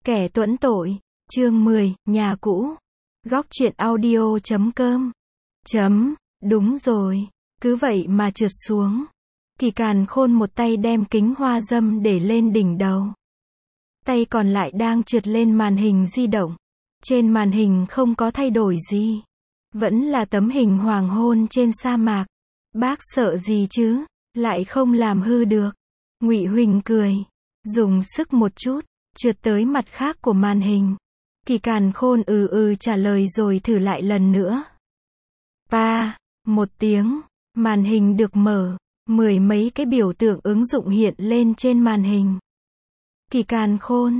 Kẻ tuẫn tội, chương 10, nhà cũ. Góc truyện audio.com. Đúng rồi, cứ vậy mà trượt xuống. Kỳ Càn Khôn một tay đem kính hoa dâm để lên đỉnh đầu. Tay còn lại đang trượt lên màn hình di động. Trên màn hình không có thay đổi gì. Vẫn là tấm hình hoàng hôn trên sa mạc. Bác sợ gì chứ, lại không làm hư được. Ngụy Huỳnh cười, dùng sức một chút, trượt tới mặt khác của màn hình. Kỳ Càn Khôn trả lời rồi thử lại lần nữa. Một tiếng, màn hình được mở, mười mấy cái biểu tượng ứng dụng hiện lên trên màn hình. Kỳ Càn Khôn,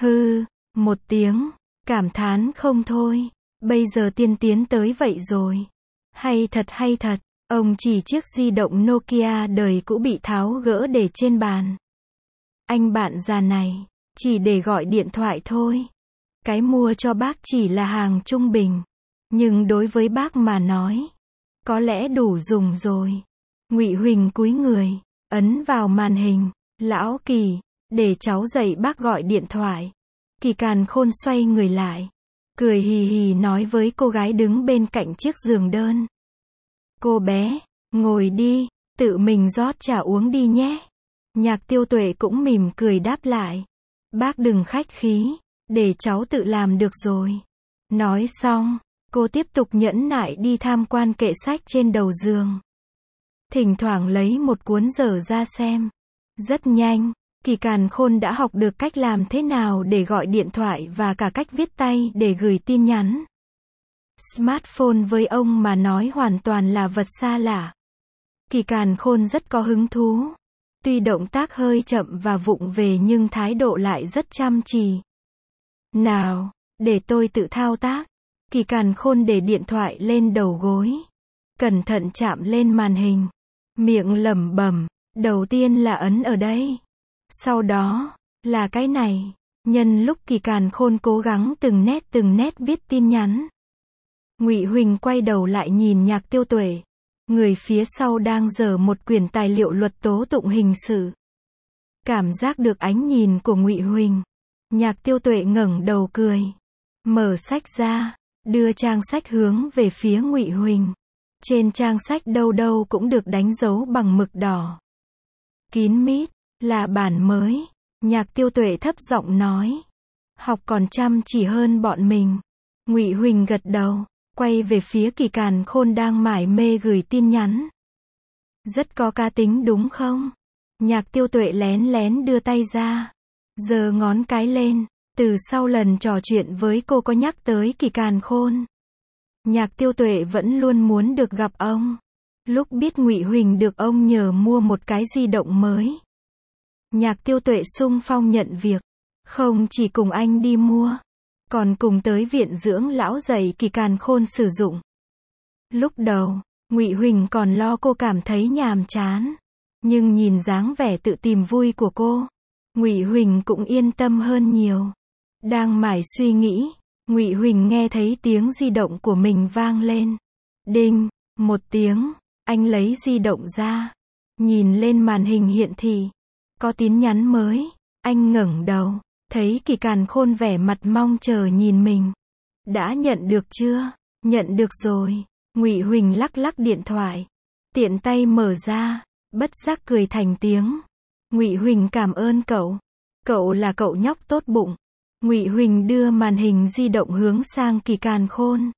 một tiếng, cảm thán không thôi, bây giờ tiên tiến tới vậy rồi. Hay thật, ông chỉ chiếc di động Nokia đời cũ bị tháo gỡ để trên bàn. Anh bạn già này, chỉ để gọi điện thoại thôi. Cái mua cho bác chỉ là hàng trung bình. Nhưng đối với bác mà nói, có lẽ đủ dùng rồi. Ngụy Huỳnh cúi người, ấn vào màn hình. Lão Kỳ, để cháu dạy bác gọi điện thoại. Kỳ Càn Khôn xoay người lại, cười hì hì nói với cô gái đứng bên cạnh chiếc giường đơn. Cô bé, ngồi đi, tự mình rót trà uống đi nhé. Nhạc Tiêu Tuệ cũng mỉm cười đáp lại. Bác đừng khách khí, để cháu tự làm được rồi. Nói xong, cô tiếp tục nhẫn nại đi tham quan kệ sách trên đầu giường. Thỉnh thoảng lấy một cuốn dở ra xem. Rất nhanh, Kỳ Càn Khôn đã học được cách làm thế nào để gọi điện thoại và cả cách viết tay để gửi tin nhắn. Smartphone với ông mà nói hoàn toàn là vật xa lạ. Kỳ Càn Khôn rất có hứng thú. Tuy động tác hơi chậm và vụng về nhưng thái độ lại rất chăm chỉ. Nào, để tôi tự thao tác. Kỳ Càn Khôn để điện thoại lên đầu gối. Cẩn thận chạm lên màn hình. Miệng lẩm bẩm, đầu tiên là ấn ở đây. Sau đó, là cái này. Nhân lúc Kỳ Càn Khôn cố gắng từng nét viết tin nhắn. Ngụy Huỳnh quay đầu lại nhìn Nhạc Tiêu Tuệ. Người phía sau đang giở một quyển tài liệu luật tố tụng hình sự. Cảm giác được ánh nhìn của Ngụy Huỳnh. Nhạc Tiêu Tuệ ngẩng đầu cười. Mở sách ra, đưa trang sách hướng về phía Ngụy Huỳnh. Trên trang sách đâu đâu cũng được đánh dấu bằng mực đỏ. Kín mít, là bản mới. Nhạc Tiêu Tuệ thấp giọng nói. Học còn chăm chỉ hơn bọn mình. Ngụy Huỳnh gật đầu, quay về phía Kỳ Càn Khôn đang mải mê gửi tin nhắn. Rất có cá tính đúng không? Nhạc Tiêu Tuệ lén lén đưa tay ra, giơ ngón cái lên. Từ sau lần trò chuyện với cô có nhắc tới Kỳ Càn Khôn. Nhạc Tiêu Tuệ vẫn luôn muốn được gặp ông. Lúc biết Ngụy Huỳnh được ông nhờ mua một cái di động mới, Nhạc Tiêu Tuệ xung phong nhận việc. Không chỉ cùng anh đi mua, còn cùng tới viện dưỡng lão dạy Kỳ Càn Khôn sử dụng. Lúc đầu, Ngụy Huỳnh còn lo cô cảm thấy nhàm chán. Nhưng nhìn dáng vẻ tự tìm vui của cô, Ngụy Huỳnh cũng yên tâm hơn nhiều. Đang mải suy nghĩ, Ngụy Huỳnh nghe thấy tiếng di động của mình vang lên. Đinh, một tiếng, anh lấy di động ra. Nhìn lên màn hình hiện thị. Có tin nhắn mới. Anh ngẩng đầu, thấy Kỳ Càn Khôn vẻ mặt mong chờ nhìn mình. Đã nhận được chưa? Nhận được rồi. Ngụy Huỳnh lắc lắc điện thoại. Tiện tay mở ra, bất giác cười thành tiếng. Ngụy Huỳnh cảm ơn cậu. Cậu là cậu nhóc tốt bụng. Ngụy Huỳnh đưa màn hình di động hướng sang Kỳ Càn Khôn.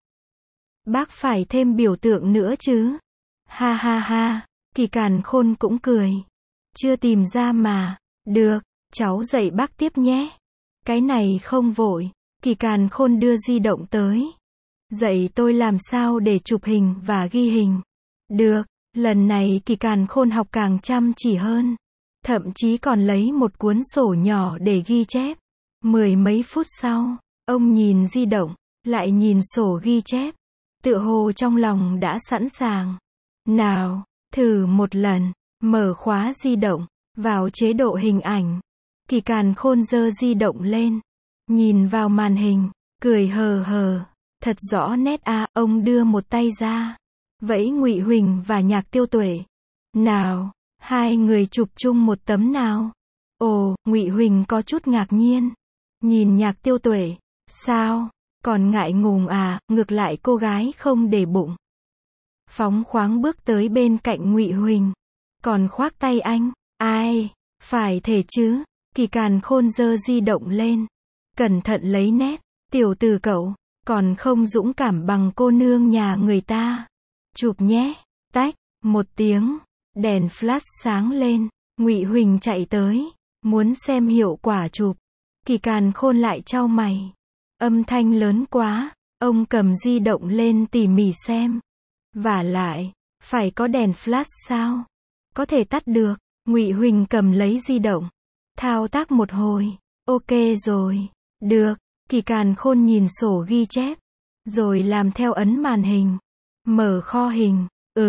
Bác phải thêm biểu tượng nữa chứ? Ha ha ha, Kỳ Càn Khôn cũng cười. Chưa tìm ra mà. Được, cháu dạy bác tiếp nhé. Cái này không vội. Kỳ Càn Khôn đưa di động tới. Dạy tôi làm sao để chụp hình và ghi hình. Được, lần này Kỳ Càn Khôn học càng chăm chỉ hơn. Thậm chí còn lấy một cuốn sổ nhỏ để ghi chép. Mười mấy phút sau, ông nhìn di động, lại nhìn sổ ghi chép. Tựa hồ trong lòng đã sẵn sàng. Nào, thử một lần, mở khóa di động, vào chế độ hình ảnh. Kỳ Càn Khôn giơ di động lên, nhìn vào màn hình, cười hờ hờ. Thật rõ nét à, ông đưa một tay ra, vẫy Ngụy Huỳnh và Nhạc Tiêu Tuệ. Nào, hai người chụp chung một tấm nào. Ồ, Ngụy Huỳnh có chút ngạc nhiên. Nhìn Nhạc Tiêu Tuệ, sao, còn ngại ngùng à? Ngược lại cô gái không để bụng, phóng khoáng bước tới bên cạnh Ngụy Huỳnh, còn khoác tay anh. Ai, phải thể chứ? Kỳ Càn Khôn giơ di động lên, cẩn thận lấy nét. Tiểu tử cậu, còn không dũng cảm bằng cô nương nhà người ta. Chụp nhé. Tách, một tiếng, đèn flash sáng lên. Ngụy Huỳnh chạy tới, muốn xem hiệu quả chụp. Kỳ Càn Khôn lại chau mày. Âm thanh lớn quá, ông cầm di động lên tỉ mỉ xem. Vả lại, phải có đèn flash sao? Có thể tắt được. Ngụy Huỳnh cầm lấy di động, thao tác một hồi. Ok rồi. Được. Kỳ Càn Khôn nhìn sổ ghi chép, rồi làm theo ấn màn hình. Mở kho hình.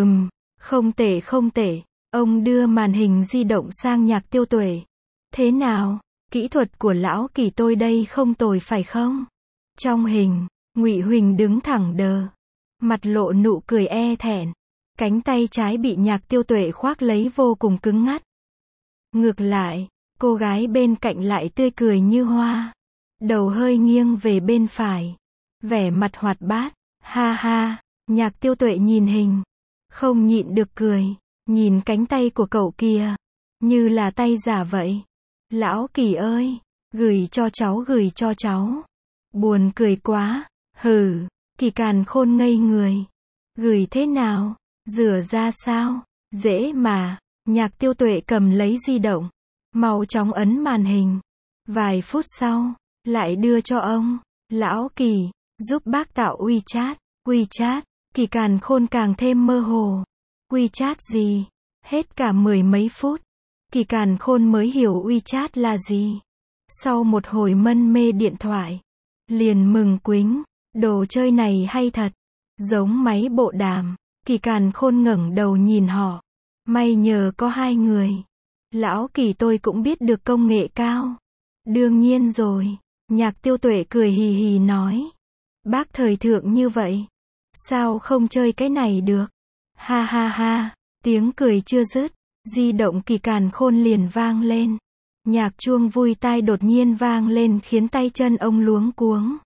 Không tệ không tệ. Ông đưa màn hình di động sang Nhạc Tiêu Tuệ. Thế nào? Kỹ thuật của lão Kỳ tôi đây không tồi phải không? Trong hình, Ngụy Huỳnh đứng thẳng đờ, mặt lộ nụ cười e thẹn. Cánh tay trái bị Nhạc Tiêu Tuệ khoác lấy vô cùng cứng ngắt. Ngược lại, cô gái bên cạnh lại tươi cười như hoa. Đầu hơi nghiêng về bên phải, vẻ mặt hoạt bát. Ha ha. Nhạc Tiêu Tuệ nhìn hình, không nhịn được cười. Nhìn cánh tay của cậu kìa, như là tay giả vậy. Lão Kỳ ơi, gửi cho cháu, gửi cho cháu. Buồn cười quá. Hừ. Kỳ Càn Khôn ngây người. Gửi thế nào? Rửa ra sao? Dễ mà. Nhạc Tiêu Tuệ cầm lấy di động, mau chóng ấn màn hình. Vài phút sau, lại đưa cho ông. Lão Kỳ, giúp bác tạo WeChat. WeChat. Kỳ Càn Khôn càng thêm mơ hồ. WeChat gì? Hết cả 10 mấy phút, Kỳ Càn Khôn mới hiểu WeChat là gì. Sau một hồi mân mê điện thoại, liền mừng quính. Đồ chơi này hay thật, giống máy bộ đàm. Kỳ Càn Khôn ngẩng đầu nhìn họ. May nhờ có hai người. Lão Kỳ tôi cũng biết được công nghệ cao. Đương nhiên rồi. Nhạc Tiêu Tuệ cười hì hì nói. Bác thời thượng như vậy, sao không chơi cái này được? Ha ha ha. Tiếng cười chưa dứt, di động Kỳ Càn Khôn liền vang lên. Nhạc chuông vui tai đột nhiên vang lên khiến tay chân ông luống cuống.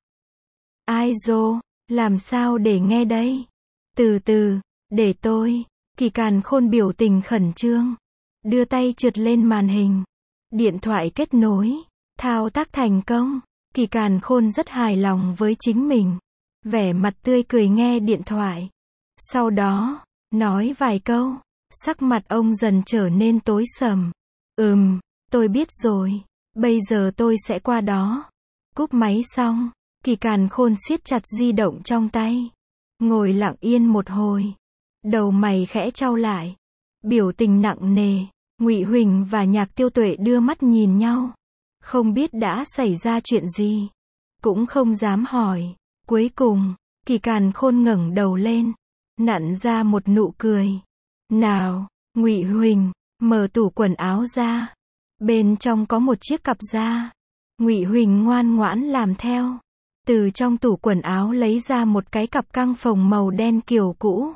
Ai dô, làm sao để nghe đây? Từ từ, để tôi. Kỳ Càn Khôn biểu tình khẩn trương, đưa tay trượt lên màn hình. Điện thoại kết nối, thao tác thành công. Kỳ Càn Khôn rất hài lòng với chính mình, vẻ mặt tươi cười nghe điện thoại. Sau đó, nói vài câu, sắc mặt ông dần trở nên tối sầm. Tôi biết rồi, bây giờ tôi sẽ qua đó. Cúp máy xong, Kỳ Càn Khôn siết chặt di động trong tay, ngồi lặng yên một hồi, đầu mày khẽ chau lại, biểu tình nặng nề. Ngụy Huỳnh và Nhạc Tiêu Tuệ đưa mắt nhìn nhau, không biết đã xảy ra chuyện gì, cũng không dám hỏi. Cuối cùng, Kỳ Càn Khôn ngẩng đầu lên, nặn ra một nụ cười. Nào, Ngụy Huỳnh, mở tủ quần áo ra. Bên trong có một chiếc cặp da. Ngụy Huỳnh ngoan ngoãn làm theo. Từ trong tủ quần áo lấy ra một cái cặp căng phồng màu đen kiểu cũ,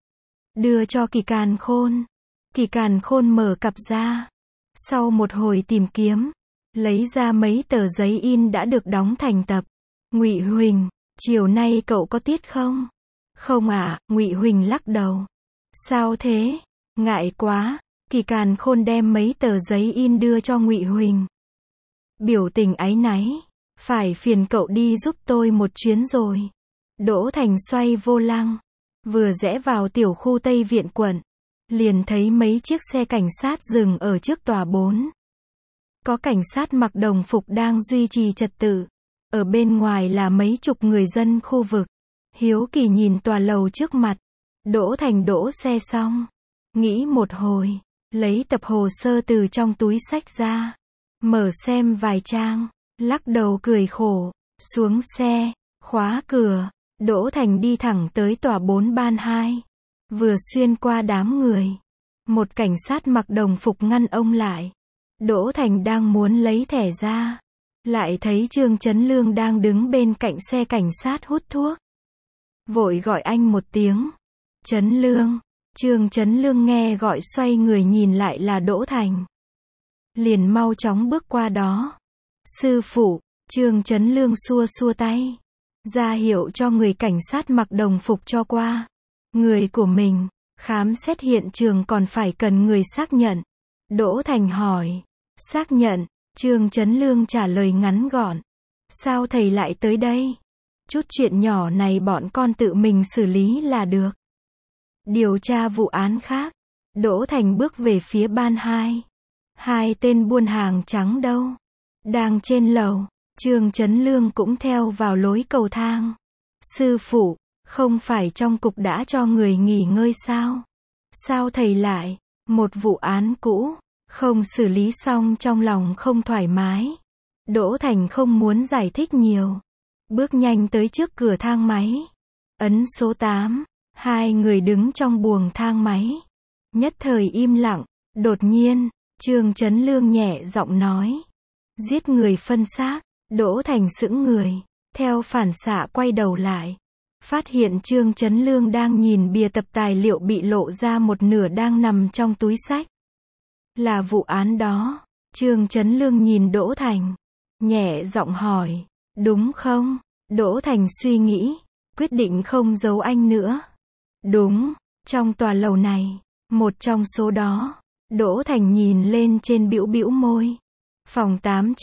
đưa cho Kỳ Càn Khôn. Kỳ Càn Khôn mở cặp da. Sau một hồi tìm kiếm, lấy ra mấy tờ giấy in đã được đóng thành tập. Ngụy Huỳnh, chiều nay cậu có tiết không? Không ạ. Ngụy Huỳnh lắc đầu. Sao thế? Ngại quá. Kỳ Càn Khôn đem mấy tờ giấy in đưa cho Ngụy Huỳnh. Biểu tình áy náy. Phải phiền cậu đi giúp tôi một chuyến rồi. Đỗ Thành xoay vô lăng, vừa rẽ vào tiểu khu Tây Viện quận, liền thấy mấy chiếc xe cảnh sát dừng ở trước tòa 4. Có cảnh sát mặc đồng phục đang duy trì trật tự. Ở bên ngoài là mấy chục người dân khu vực. Hiếu kỳ nhìn tòa lầu trước mặt. Đỗ Thành đỗ xe xong, nghĩ một hồi, lấy tập hồ sơ từ trong túi xách ra, mở xem vài trang, lắc đầu cười khổ, xuống xe, khóa cửa. Đỗ Thành đi thẳng tới tòa 4 ban 2. Vừa xuyên qua đám người, một cảnh sát mặc đồng phục ngăn ông lại. Đỗ Thành đang muốn lấy thẻ ra, lại thấy Trương Chấn Lương đang đứng bên cạnh xe cảnh sát hút thuốc. Vội gọi anh một tiếng. Chấn Lương. Trương Chấn Lương nghe gọi xoay người nhìn lại là Đỗ Thành, liền mau chóng bước qua đó. Sư phụ, Trương Chấn Lương xua xua tay, ra hiệu cho người cảnh sát mặc đồng phục cho qua. Người của mình, khám xét hiện trường còn phải cần người xác nhận. Đỗ Thành hỏi, xác nhận, Trương Chấn Lương trả lời ngắn gọn. Sao thầy lại tới đây? Chút chuyện nhỏ này bọn con tự mình xử lý là được. Điều tra vụ án khác. Đỗ Thành bước về phía ban 2. Hai tên buôn hàng trắng đâu? Đang trên lầu. Trương Chấn Lương cũng theo vào lối cầu thang. Sư phụ, không phải trong cục đã cho người nghỉ ngơi sao? Sao thầy lại? Một vụ án cũ, không xử lý xong trong lòng không thoải mái. Đỗ Thành không muốn giải thích nhiều. Bước nhanh tới trước cửa thang máy. Ấn số 8. Hai người đứng trong buồng thang máy. Nhất thời im lặng. Đột nhiên, Trương Chấn Lương nhẹ giọng nói. Giết người phân xác. Đỗ Thành sững người. Theo phản xạ quay đầu lại. Phát hiện Trương Chấn Lương đang nhìn bìa tập tài liệu bị lộ ra một nửa đang nằm trong túi xách. Là vụ án đó. Trương Chấn Lương nhìn Đỗ Thành. Nhẹ giọng hỏi. Đúng không? Đỗ Thành suy nghĩ. Quyết định không giấu anh nữa. Đúng. Trong tòa lầu này. Một trong số đó. Đỗ Thành nhìn lên trên bĩu bĩu môi. Phòng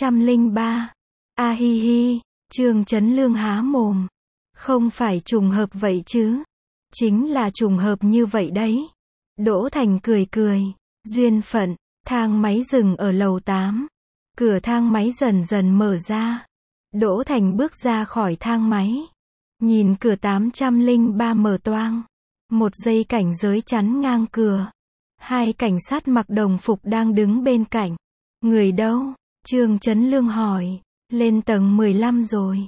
803. A hi hi. Trương Chấn Lương há mồm. Không phải trùng hợp vậy chứ. Chính là trùng hợp như vậy đấy. Đỗ Thành cười cười. Duyên phận. Thang máy dừng ở lầu 8. Cửa thang máy dần dần mở ra. Đỗ Thành bước ra khỏi thang máy. Nhìn cửa 803 mở toang. Một dây cảnh giới chắn ngang cửa. Hai cảnh sát mặc đồng phục đang đứng bên cạnh. Người đâu? Trương Chấn Lương hỏi. Lên tầng 15 rồi.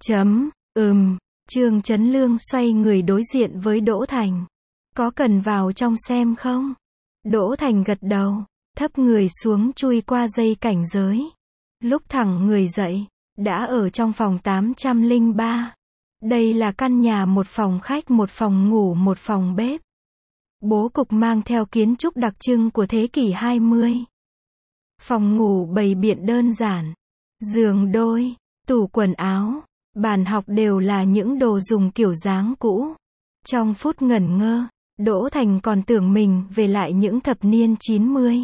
Trương Chấn Lương xoay người đối diện với Đỗ Thành. Có cần vào trong xem không? Đỗ Thành gật đầu. Thấp người xuống chui qua dây cảnh giới. Lúc thẳng người dậy. Đã ở trong phòng 803. Đây là căn nhà một phòng khách, một phòng ngủ, một phòng bếp. Bố cục mang theo kiến trúc đặc trưng của thế kỷ 20. Phòng ngủ bày biện đơn giản. Giường đôi, tủ quần áo, bàn học đều là những đồ dùng kiểu dáng cũ. Trong phút ngẩn ngơ, Đỗ Thành còn tưởng mình về lại những thập niên 90.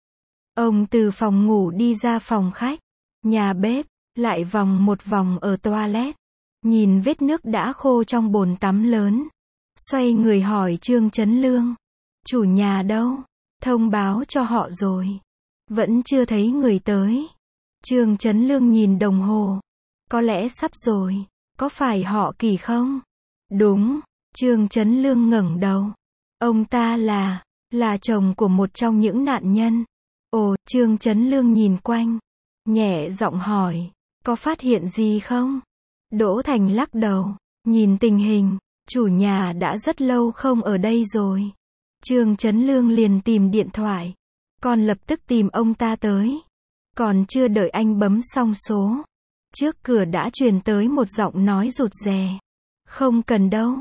Ông từ phòng ngủ đi ra phòng khách, nhà bếp, lại vòng một vòng ở toilet. Nhìn vết nước đã khô trong bồn tắm lớn. Xoay người hỏi Trương Chấn Lương. Chủ nhà đâu? Thông báo cho họ rồi. Vẫn chưa thấy người tới. Trương Chấn Lương nhìn đồng hồ. Có lẽ sắp rồi. Có phải họ Kỳ không? Đúng. Trương Chấn Lương ngẩng đầu. Ông ta là chồng của một trong những nạn nhân. Ồ, Trương Chấn Lương nhìn quanh. Nhẹ giọng hỏi. Có phát hiện gì không? Đỗ Thành lắc đầu. Nhìn tình hình, chủ nhà đã rất lâu không ở đây rồi. Trương Chấn Lương liền tìm điện thoại. Con lập tức tìm ông ta tới. Còn chưa đợi anh bấm xong số. Trước cửa đã truyền tới một giọng nói rụt rè. Không cần đâu.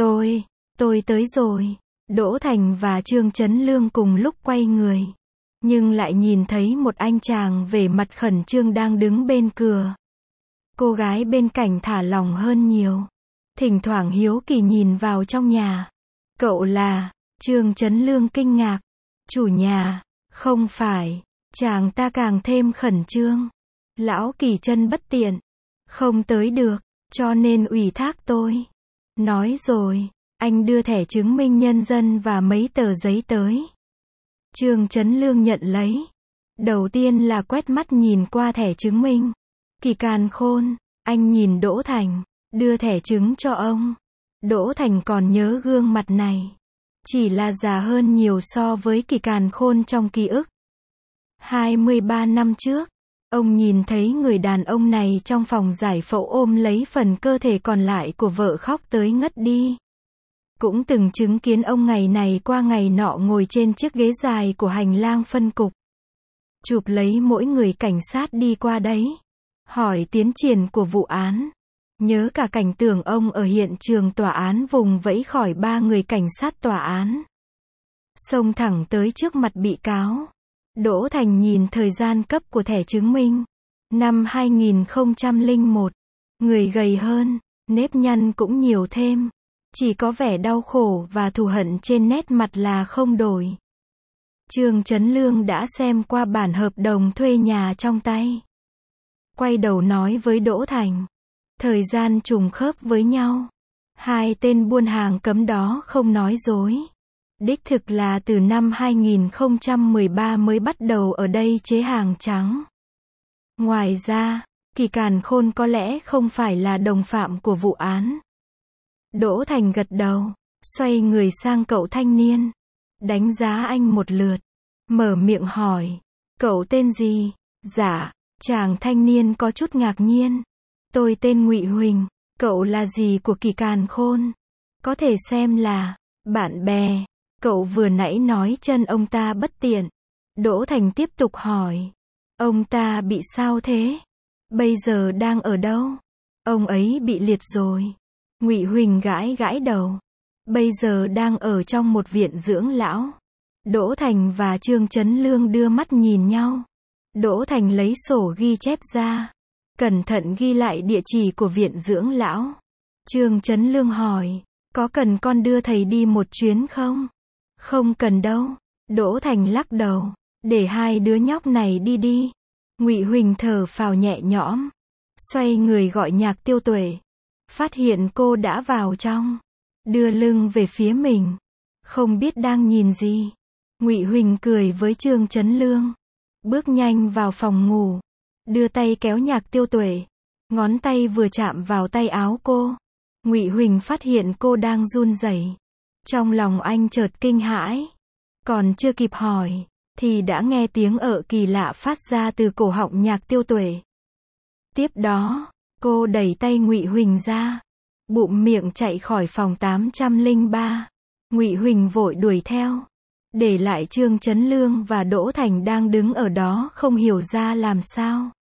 Tôi tới rồi. Đỗ Thành và Trương Chấn Lương cùng lúc quay người. Nhưng lại nhìn thấy một anh chàng vẻ mặt khẩn trương đang đứng bên cửa. Cô gái bên cạnh thả lỏng hơn nhiều. Thỉnh thoảng hiếu kỳ nhìn vào trong nhà. Cậu là? Trương Chấn Lương kinh ngạc. Chủ nhà? Không phải. Chàng ta càng thêm khẩn trương. Lão Kỳ chân bất tiện. Không tới được, cho nên ủy thác tôi. Nói rồi, anh đưa thẻ chứng minh nhân dân và mấy tờ giấy tới. Trương Chấn Lương nhận lấy. Đầu tiên là quét mắt nhìn qua thẻ chứng minh. Kỳ càn khôn, anh nhìn Đỗ Thành, đưa thẻ chứng cho ông. Đỗ Thành còn nhớ gương mặt này. Chỉ là già hơn nhiều so với Kỳ càn khôn trong ký ức. 23 năm trước, ông nhìn thấy người đàn ông này trong phòng giải phẫu ôm lấy phần cơ thể còn lại của vợ khóc tới ngất đi. Cũng từng chứng kiến ông ngày này qua ngày nọ ngồi trên chiếc ghế dài của hành lang phân cục. Chụp lấy mỗi người cảnh sát đi qua đấy. Hỏi tiến triển của vụ án. Nhớ cả cảnh tượng ông ở hiện trường tòa án vùng vẫy khỏi 3 người cảnh sát tòa án. Xông thẳng tới trước mặt bị cáo. Đỗ Thành nhìn thời gian cấp của thẻ chứng minh. Năm 2001, người gầy hơn, nếp nhăn cũng nhiều thêm. Chỉ có vẻ đau khổ và thù hận trên nét mặt là không đổi. Trương Chấn Lương đã xem qua bản hợp đồng thuê nhà trong tay. Quay đầu nói với Đỗ Thành. Thời gian trùng khớp với nhau. Hai tên buôn hàng cấm đó không nói dối. Đích thực là từ năm 2013 mới bắt đầu ở đây chế hàng trắng. Ngoài ra, Kỳ Càn Khôn có lẽ không phải là đồng phạm của vụ án. Đỗ Thành gật đầu, xoay người sang cậu thanh niên, đánh giá anh một lượt, mở miệng hỏi, cậu tên gì? Dạ, chàng thanh niên có chút ngạc nhiên. Tôi tên Ngụy Huỳnh, cậu là gì của Kỳ Càn Khôn? Có thể xem là bạn bè. Cậu vừa nãy nói chân ông ta bất tiện. Đỗ Thành tiếp tục hỏi, ông ta bị sao thế? Bây giờ đang ở đâu? Ông ấy bị liệt rồi. Ngụy Huỳnh gãi gãi đầu. Bây giờ đang ở trong một viện dưỡng lão. Đỗ Thành và Trương Chấn Lương đưa mắt nhìn nhau. Đỗ Thành lấy sổ ghi chép ra, cẩn thận ghi lại địa chỉ của viện dưỡng lão. Trương Chấn Lương hỏi, có cần con đưa thầy đi một chuyến không? Không cần đâu. Đỗ Thành lắc đầu, để hai đứa nhóc này đi đi. Ngụy Huỳnh thở phào nhẹ nhõm, xoay người gọi Nhạc Tiêu Tuệ. Phát hiện cô đã vào trong, đưa lưng về phía mình, không biết đang nhìn gì. Ngụy Huỳnh cười với Trương Chấn Lương, bước nhanh vào phòng ngủ, đưa tay kéo Nhạc Tiêu Tuệ. Ngón tay vừa chạm vào tay áo cô, Ngụy Huỳnh phát hiện cô đang run rẩy. Trong lòng anh chợt kinh hãi, còn chưa kịp hỏi, thì đã nghe tiếng ợ kỳ lạ phát ra từ cổ họng Nhạc Tiêu Tuệ. Tiếp đó, cô đẩy tay Ngụy Huỳnh ra, bụm miệng chạy khỏi phòng 803. Ngụy Huỳnh vội đuổi theo, để lại Trương Chấn Lương và Đỗ Thành đang đứng ở đó không hiểu ra làm sao.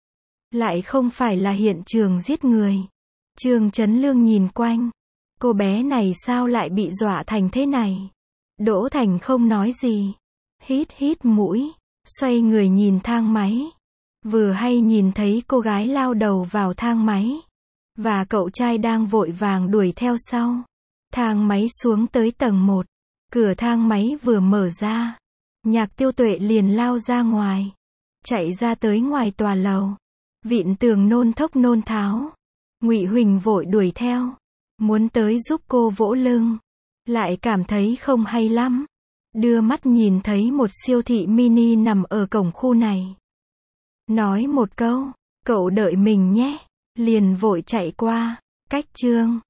Lại không phải là hiện trường giết người. Trương Chấn Lương nhìn quanh, cô bé này sao lại bị dọa thành thế này? Đỗ Thành không nói gì, hít hít mũi, xoay người nhìn thang máy. Vừa hay nhìn thấy cô gái lao đầu vào thang máy, và cậu trai đang vội vàng đuổi theo sau. Thang máy xuống tới tầng 1, cửa thang máy vừa mở ra, Nhạc Tiêu Tuệ liền lao ra ngoài, chạy ra tới ngoài tòa lầu, vịn tường nôn thốc nôn tháo. Ngụy Huỳnh vội đuổi theo, muốn tới giúp cô vỗ lưng, lại cảm thấy không hay lắm. Đưa mắt nhìn thấy một siêu thị mini nằm ở cổng khu này. Nói một câu, cậu đợi mình nhé, liền vội chạy qua. Cách Trương